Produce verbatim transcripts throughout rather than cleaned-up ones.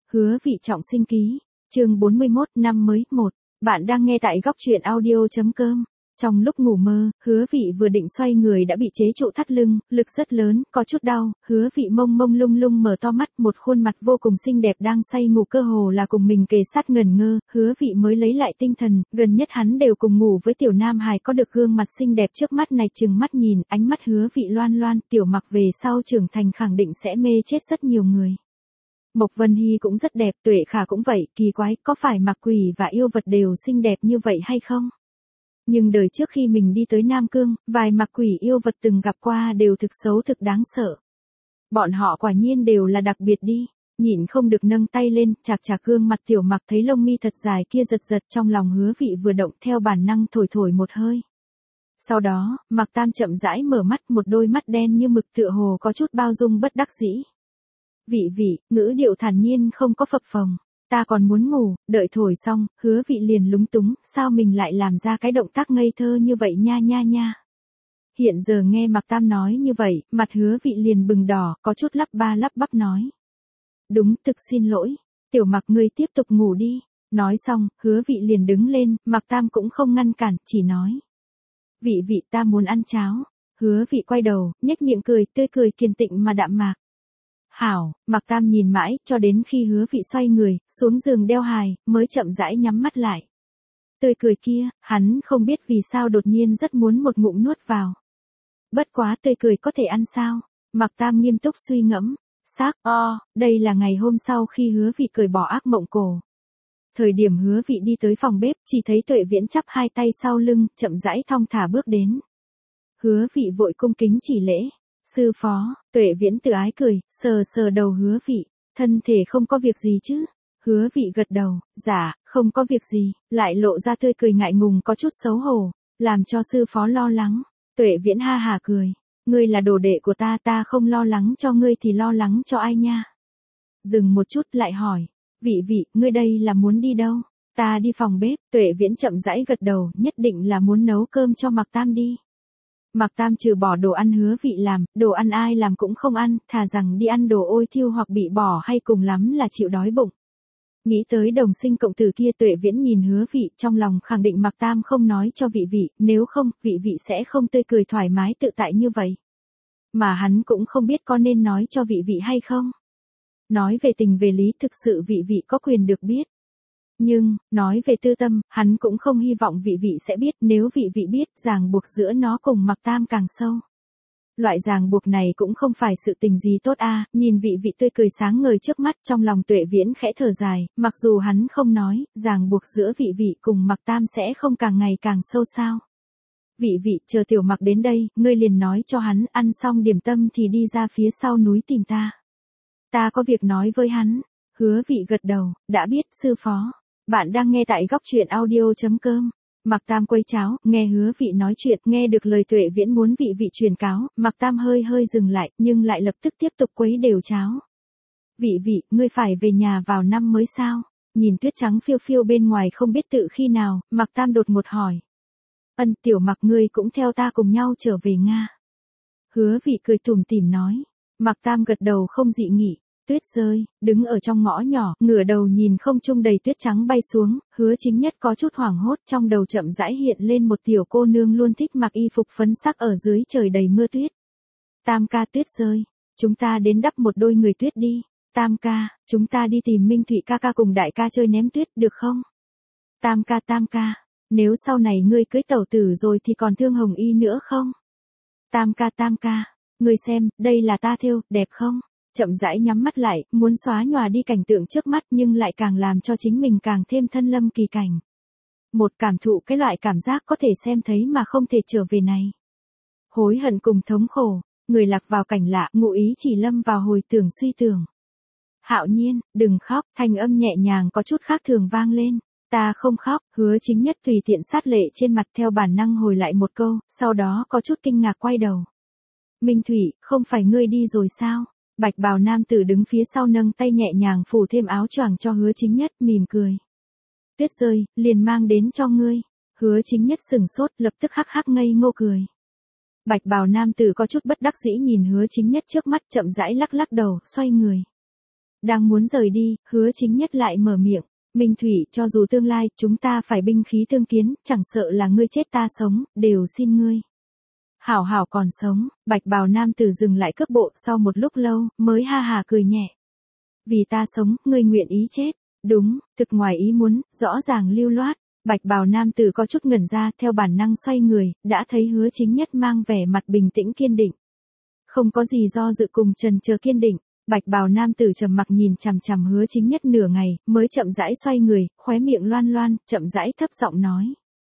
Hứa Vị trọng sinh ký, chương bốn mươi mốt, năm mới, một. Bạn đang nghe tại góc truyện audio.com. Trong lúc ngủ mơ, Hứa Vị vừa định xoay người đã bị chế trụ thắt lưng, lực rất lớn, có chút đau. Hứa Vị mông mông lung lung mở to mắt, một khuôn mặt vô cùng xinh đẹp đang say ngủ cơ hồ là cùng mình kề sát ngẩn ngơ. Hứa Vị mới lấy lại tinh thần, gần nhất hắn đều cùng ngủ với tiểu nam hài có được gương mặt xinh đẹp trước mắt này, trừng mắt nhìn, ánh mắt Hứa Vị loan loan, tiểu mặc về sau trưởng thành khẳng định sẽ mê chết rất nhiều người. Mộc Vân Hy cũng rất đẹp, Tuệ Khả cũng vậy, kỳ quái, có phải Mạc Quỷ và yêu vật đều xinh đẹp như vậy hay không? Nhưng đời trước khi mình đi tới Nam Cương, vài Mạc Quỷ yêu vật từng gặp qua đều thực xấu thực đáng sợ. Bọn họ quả nhiên đều là đặc biệt đi, nhịn không được nâng tay lên, chạc chạc gương mặt tiểu Mặc thấy lông mi thật dài kia giật giật, trong lòng Hứa Vị vừa động theo bản năng thổi thổi một hơi. Sau đó, Mạc Tam chậm rãi mở mắt, một đôi mắt đen như mực tựa hồ có chút bao dung bất đắc dĩ. Vị Vị, ngữ điệu thản nhiên không có phập phồng, ta còn muốn ngủ, đợi thổi xong, Hứa Vị liền lúng túng, sao mình lại làm ra cái động tác ngây thơ như vậy nha nha nha. Hiện giờ nghe Mạc Tam nói như vậy, mặt Hứa Vị liền bừng đỏ, có chút lắp ba lắp bắp nói. Đúng, thực xin lỗi, tiểu Mạc ngươi tiếp tục ngủ đi. Nói xong, Hứa Vị liền đứng lên, Mạc Tam cũng không ngăn cản, chỉ nói. Vị Vị, ta muốn ăn cháo. Hứa Vị quay đầu, nhếch miệng cười, tươi cười kiên tịnh mà đạm mạc. Hảo, Mạc Tam nhìn mãi, cho đến khi Hứa Vị xoay người, xuống giường đeo hài, mới chậm rãi nhắm mắt lại. Tươi cười kia, hắn không biết vì sao đột nhiên rất muốn một ngụm nuốt vào. Bất quá tươi cười có thể ăn sao? Mạc Tam nghiêm túc suy ngẫm. Xác, o, đây là ngày hôm sau khi Hứa Vị cởi bỏ ác mộng cổ. Thời điểm Hứa Vị đi tới phòng bếp, chỉ thấy Tuệ Viễn chắp hai tay sau lưng, chậm rãi thong thả bước đến. Hứa Vị vội cung kính chỉ lễ. Sư phó, Tuệ Viễn từ ái cười, sờ sờ đầu Hứa Vị, thân thể không có việc gì chứ? Hứa Vị gật đầu, dạ, không có việc gì, lại lộ ra tươi cười ngại ngùng có chút xấu hổ, làm cho sư phó lo lắng. Tuệ Viễn ha hà cười, ngươi là đồ đệ của ta, ta không lo lắng cho ngươi thì lo lắng cho ai nha? Dừng một chút lại hỏi, Vị Vị, ngươi đây là muốn đi đâu? Ta đi phòng bếp. Tuệ Viễn chậm rãi gật đầu, nhất định là muốn nấu cơm cho Mạc Tam đi. Mạc Tam trừ bỏ đồ ăn Hứa Vị làm, đồ ăn ai làm cũng không ăn, thà rằng đi ăn đồ ôi thiêu hoặc bị bỏ hay cùng lắm là chịu đói bụng. Nghĩ tới đồng sinh cộng tử kia, Tuệ Viễn nhìn Hứa Vị, trong lòng khẳng định Mạc Tam không nói cho Vị Vị, nếu không, Vị Vị sẽ không tươi cười thoải mái tự tại như vậy. Mà hắn cũng không biết có nên nói cho Vị Vị hay không. Nói về tình về lý, thực sự Vị Vị có quyền được biết. Nhưng, nói về tư tâm, hắn cũng không hy vọng Vị Vị sẽ biết, nếu Vị Vị biết, ràng buộc giữa nó cùng Mạc Tam càng sâu. Loại ràng buộc này cũng không phải sự tình gì tốt a. À, nhìn Vị Vị tươi cười sáng ngời trước mắt, trong lòng Tuệ Viễn khẽ thở dài, mặc dù hắn không nói, ràng buộc giữa Vị Vị cùng Mạc Tam sẽ không càng ngày càng sâu sao. Vị Vị, chờ tiểu Mạc đến đây, ngươi liền nói cho hắn, ăn xong điểm tâm thì đi ra phía sau núi tìm ta. Ta có việc nói với hắn. Hứa Vị gật đầu, đã biết, sư phó. Bạn đang nghe tại góc truyện audio.com. Mạc Tam quấy cháo, nghe Hứa Vị nói chuyện, nghe được lời Tuệ Viễn muốn Vị Vị truyền cáo, Mạc Tam hơi hơi dừng lại, nhưng lại lập tức tiếp tục quấy đều cháo. Vị Vị, ngươi phải về nhà vào năm mới sao? Nhìn tuyết trắng phiêu phiêu bên ngoài không biết tự khi nào, Mạc Tam đột ngột hỏi. Ân, tiểu Mạc ngươi cũng theo ta cùng nhau trở về Nga. Hứa Vị cười tủm tỉm nói. Mạc Tam gật đầu không dị nghị. Tuyết rơi, đứng ở trong ngõ nhỏ, ngửa đầu nhìn không trung đầy tuyết trắng bay xuống, Hứa Chính Nhất có chút hoảng hốt, trong đầu chậm rãi hiện lên một tiểu cô nương luôn thích mặc y phục phấn sắc ở dưới trời đầy mưa tuyết. Tam ca, tuyết rơi, chúng ta đến đắp một đôi người tuyết đi. Tam ca, chúng ta đi tìm Minh Thụy ca ca cùng đại ca chơi ném tuyết, được không? Tam ca, tam ca, nếu sau này ngươi cưới tẩu tử rồi thì còn thương Hồng Y nữa không? Tam ca, tam ca, ngươi xem, đây là ta thêu, đẹp không? Chậm rãi nhắm mắt lại, muốn xóa nhòa đi cảnh tượng trước mắt nhưng lại càng làm cho chính mình càng thêm thân lâm kỳ cảnh. Một cảm thụ cái loại cảm giác có thể xem thấy mà không thể trở về này. Hối hận cùng thống khổ, người lạc vào cảnh lạ, ngụ ý chỉ lâm vào hồi tưởng suy tưởng. Hạo Nhiên, đừng khóc, thanh âm nhẹ nhàng có chút khác thường vang lên. Ta không khóc. Hứa Chính Nhất tùy tiện sát lệ trên mặt theo bản năng hồi lại một câu, sau đó có chút kinh ngạc quay đầu. Minh Thủy, không phải ngươi đi rồi sao? Bạch bào nam tử đứng phía sau nâng tay nhẹ nhàng phủ thêm áo choàng cho Hứa Chính Nhất, mỉm cười. Tuyết rơi, liền mang đến cho ngươi. Hứa Chính Nhất sừng sốt, lập tức hắc hắc ngây ngô cười. Bạch bào nam tử có chút bất đắc dĩ nhìn Hứa Chính Nhất trước mắt, chậm rãi lắc lắc đầu, xoay người. Đang muốn rời đi, Hứa Chính Nhất lại mở miệng. Minh Thủy, cho dù tương lai, chúng ta phải binh khí tương kiến, chẳng sợ là ngươi chết ta sống, đều xin ngươi. Hảo hảo còn sống, bạch bào nam tử dừng lại cước bộ sau một lúc lâu, mới ha hà cười nhẹ. Vì ta sống, ngươi nguyện ý chết. Đúng, thực ngoài ý muốn, rõ ràng lưu loát. Bạch bào nam tử có chút ngẩn ra, theo bản năng xoay người, đã thấy Hứa Chính Nhất mang vẻ mặt bình tĩnh kiên định. Không có gì do dự cùng trần chờ kiên định. Bạch bào nam tử trầm mặc nhìn chằm chằm Hứa Chính Nhất nửa ngày, mới chậm rãi xoay người, khóe miệng loan loan, chậm rãi thấp giọng nói.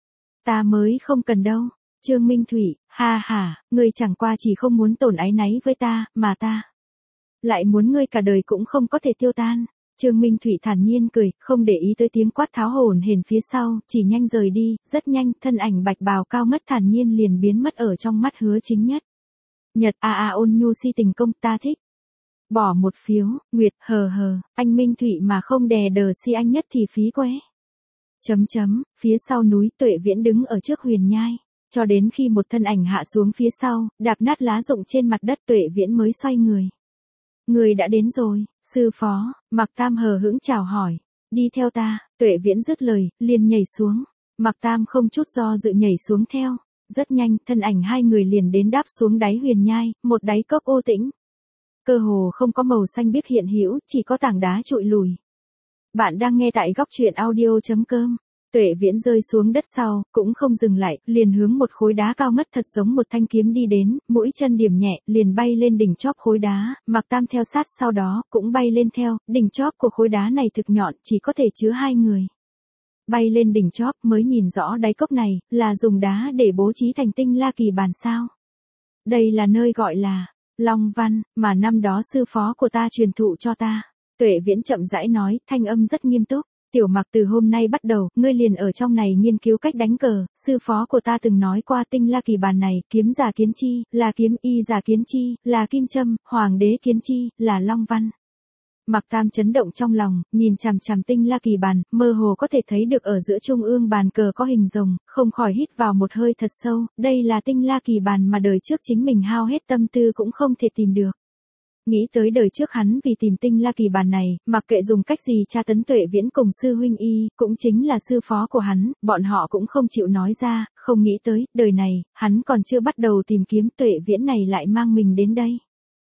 Ta mới không cần đâu. Trương Minh Thủy, ha ha, ngươi chẳng qua chỉ không muốn tổn áy náy với ta, mà ta lại muốn ngươi cả đời cũng không có thể tiêu tan. Trương Minh Thủy thản nhiên cười, không để ý tới tiếng quát tháo hổn hển phía sau, chỉ nhanh rời đi, rất nhanh, thân ảnh bạch bào cao ngất thản nhiên liền biến mất ở trong mắt Hứa Chính Nhất. Nhật a a ôn nhu si tình công, ta thích. Bỏ một phiếu, Nguyệt, hờ hờ, anh Minh Thủy mà không đè đờ si anh Nhất thì phí quá. Chấm chấm, phía sau núi Tuệ Viễn đứng ở trước huyền nhai, cho đến khi một thân ảnh hạ xuống phía sau, đạp nát lá rụng trên mặt đất Tuệ Viễn mới xoay người. Người đã đến rồi, sư phó, Mạc Tam hờ hững chào hỏi. Đi theo ta, Tuệ Viễn dứt lời, liền nhảy xuống. Mạc Tam không chút do dự nhảy xuống theo. Rất nhanh, thân ảnh hai người liền đến đáp xuống đáy huyền nhai, một đáy cốc ô tĩnh. Cơ hồ không có màu xanh biếc hiện hữu, chỉ có tảng đá trụi lùi. Bạn đang nghe tại góc truyện audio chấm com. Tuệ Viễn rơi xuống đất sau, cũng không dừng lại, liền hướng một khối đá cao ngất thật giống một thanh kiếm đi đến, mũi chân điểm nhẹ, liền bay lên đỉnh chóp khối đá, Mạc Tam theo sát sau đó, cũng bay lên theo, đỉnh chóp của khối đá này thực nhọn, chỉ có thể chứa hai người. Bay lên đỉnh chóp mới nhìn rõ đáy cốc này, là dùng đá để bố trí thành tinh la kỳ bàn sao. Đây là nơi gọi là Long Văn, mà năm đó sư phó của ta truyền thụ cho ta. Tuệ Viễn chậm rãi nói, thanh âm rất nghiêm túc. Tiểu Mạc, từ hôm nay bắt đầu, ngươi liền ở trong này nghiên cứu cách đánh cờ, sư phó của ta từng nói qua tinh la kỳ bàn này, kiếm giả kiến chi, là kiếm, y giả kiến chi, là kim châm, hoàng đế kiến chi, là long văn. Mạc Tam chấn động trong lòng, nhìn chằm chằm tinh la kỳ bàn, mơ hồ có thể thấy được ở giữa trung ương bàn cờ có hình rồng, không khỏi hít vào một hơi thật sâu, đây là tinh la kỳ bàn mà đời trước chính mình hao hết tâm tư cũng không thể tìm được. Nghĩ tới đời trước hắn vì tìm tinh la kỳ bàn này, mặc kệ dùng cách gì tra tấn Tuệ Viễn cùng sư huynh y, cũng chính là sư phó của hắn, bọn họ cũng không chịu nói ra, không nghĩ tới, đời này, hắn còn chưa bắt đầu tìm kiếm Tuệ Viễn này lại mang mình đến đây.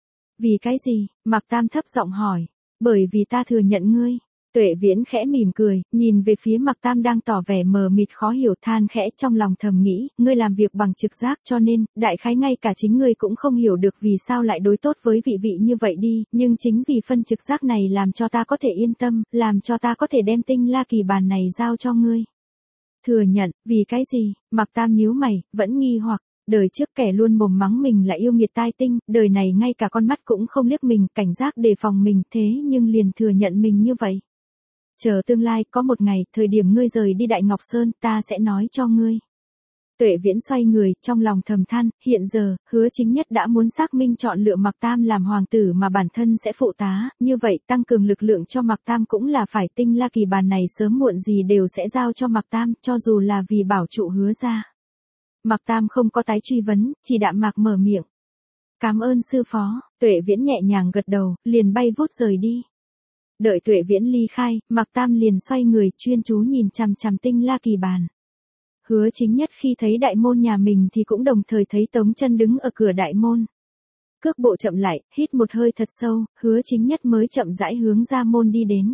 Vì cái gì? Mạc Tam thấp giọng hỏi. Bởi vì ta thừa nhận ngươi. Tuệ Viễn khẽ mỉm cười, nhìn về phía Mạc Tam đang tỏ vẻ mờ mịt khó hiểu, than khẽ trong lòng thầm nghĩ, ngươi làm việc bằng trực giác cho nên, đại khái ngay cả chính ngươi cũng không hiểu được vì sao lại đối tốt với vị vị như vậy đi, nhưng chính vì phân trực giác này làm cho ta có thể yên tâm, làm cho ta có thể đem tinh la kỳ bàn này giao cho ngươi. Thừa nhận, vì cái gì? Mạc Tam nhíu mày, vẫn nghi hoặc. Đời trước kẻ luôn mồm mắng mình là yêu nghiệt tai tinh, đời này ngay cả con mắt cũng không liếc mình, cảnh giác đề phòng mình, thế nhưng liền thừa nhận mình như vậy. Chờ tương lai, có một ngày, thời điểm ngươi rời đi Đại Ngọc Sơn, ta sẽ nói cho ngươi. Tuệ Viễn xoay người, trong lòng thầm than, hiện giờ, Hứa Chính Nhất đã muốn xác minh chọn lựa Mạc Tam làm hoàng tử mà bản thân sẽ phụ tá, như vậy tăng cường lực lượng cho Mạc Tam cũng là phải, tinh la kỳ bàn này sớm muộn gì đều sẽ giao cho Mạc Tam, cho dù là vì bảo trụ Hứa gia. Mạc Tam không có tái truy vấn, chỉ đạm mạc mở miệng. Cảm ơn sư phó. Tuệ Viễn nhẹ nhàng gật đầu, liền bay vút rời đi. Đợi Tuệ Viễn ly khai, Mạc Tam liền xoay người, chuyên chú nhìn chằm chằm tinh la kỳ bàn. Hứa Chính Nhất khi thấy đại môn nhà mình thì cũng đồng thời thấy Tống Chân đứng ở cửa đại môn. Cước bộ chậm lại, hít một hơi thật sâu, Hứa Chính Nhất mới chậm rãi hướng ra môn đi đến.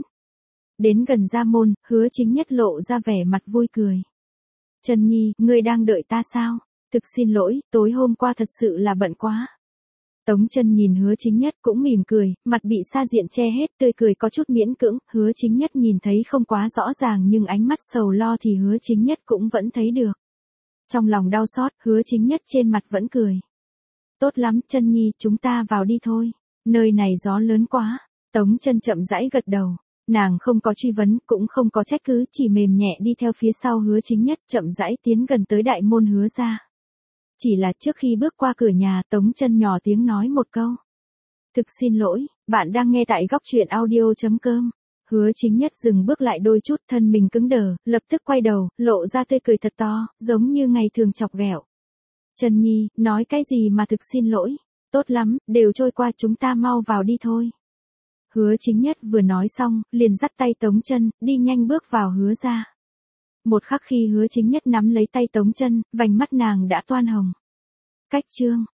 Đến gần ra môn, Hứa Chính Nhất lộ ra vẻ mặt vui cười. Chân Nhi, ngươi đang đợi ta sao? Thực xin lỗi, tối hôm qua thật sự là bận quá. Tống Chân nhìn Hứa Chính Nhất cũng mỉm cười, mặt bị sa diện che hết, tươi cười có chút miễn cưỡng, Hứa Chính Nhất nhìn thấy không quá rõ ràng nhưng ánh mắt sầu lo thì Hứa Chính Nhất cũng vẫn thấy được. Trong lòng đau xót, Hứa Chính Nhất trên mặt vẫn cười. Tốt lắm, Chân Nhi, chúng ta vào đi thôi. Nơi này gió lớn quá. Tống Chân chậm rãi gật đầu. Nàng không có truy vấn, cũng không có trách cứ, chỉ mềm nhẹ đi theo phía sau Hứa Chính Nhất, chậm rãi tiến gần tới đại môn Hứa gia. Chỉ là trước khi bước qua cửa nhà, Tống Chân nhỏ tiếng nói một câu. Thực xin lỗi, bạn đang nghe tại góc truyện audio chấm com. Hứa Chính Nhất dừng bước lại đôi chút, thân mình cứng đờ, lập tức quay đầu, lộ ra tươi cười thật to, giống như ngày thường chọc ghẹo. Chân Nhi, nói cái gì mà thực xin lỗi? Tốt lắm, đều trôi qua, chúng ta mau vào đi thôi. Hứa Chính Nhất vừa nói xong, liền dắt tay Tống Chân, đi nhanh bước vào Hứa gia. Một khắc khi Hứa Chính Nhất nắm lấy tay Tống Chân, vành mắt nàng đã toan hồng. Cách chương